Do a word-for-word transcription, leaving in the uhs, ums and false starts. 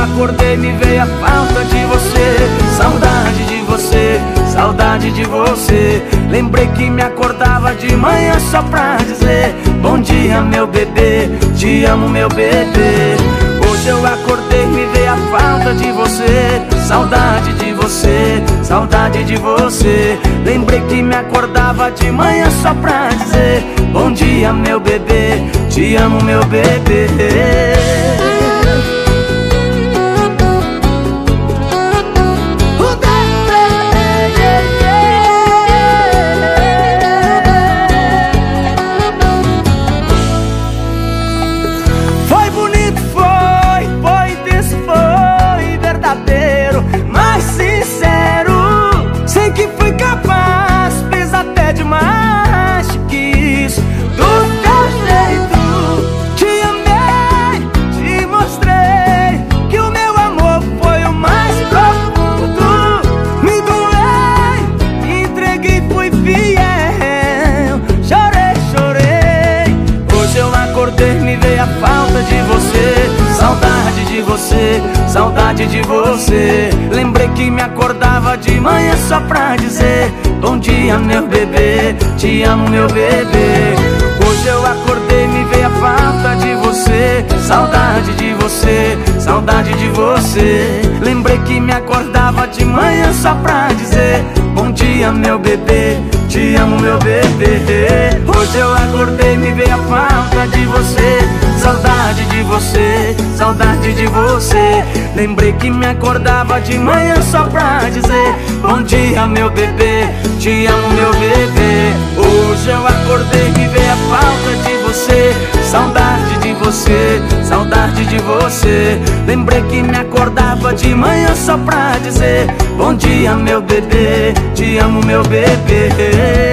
acordei me veio a falta de você, saudade de você, saudade de você. Lembrei que me acordava de manhã só pra dizer bom dia meu bebê, te amo meu bebê. Hoje eu acordei me veio a falta de você, saudade de você, saudade de você. Lembrei que me acordava de manhã só pra dizer bom dia meu bebê, te amo meu bebê. Foi bonito, foi, foi intenso, foi verdadeiro, mas sincero. Sei que fui capaz, fiz até demais que isso. Do teu jeito, te amei, te mostrei que o meu amor foi o mais profundo. Me doei, me entreguei, fui fiel. Chorei, chorei. Hoje eu acordei me veio a falta de você, saudade de você, saudade de você. Lembrei que me acordava de manhã só pra dizer bom dia meu bebê, te amo meu bebê. Hoje eu acordei me veio a falta de você, saudade de você, saudade de você. Lembrei que me acordava de manhã só pra dizer bom dia meu bebê, te amo meu bebê. Hoje eu acordei me veio a falta de você, saudade de você, saudade de você. Lembrei que me acordava de manhã só pra dizer bom dia meu bebê, te amo meu bebê. Hoje eu acordei me veio a falta de você, saudade de você, saudade de você. Lembrei que me acordava de manhã só pra dizer bom dia meu bebê, te amo meu bebê.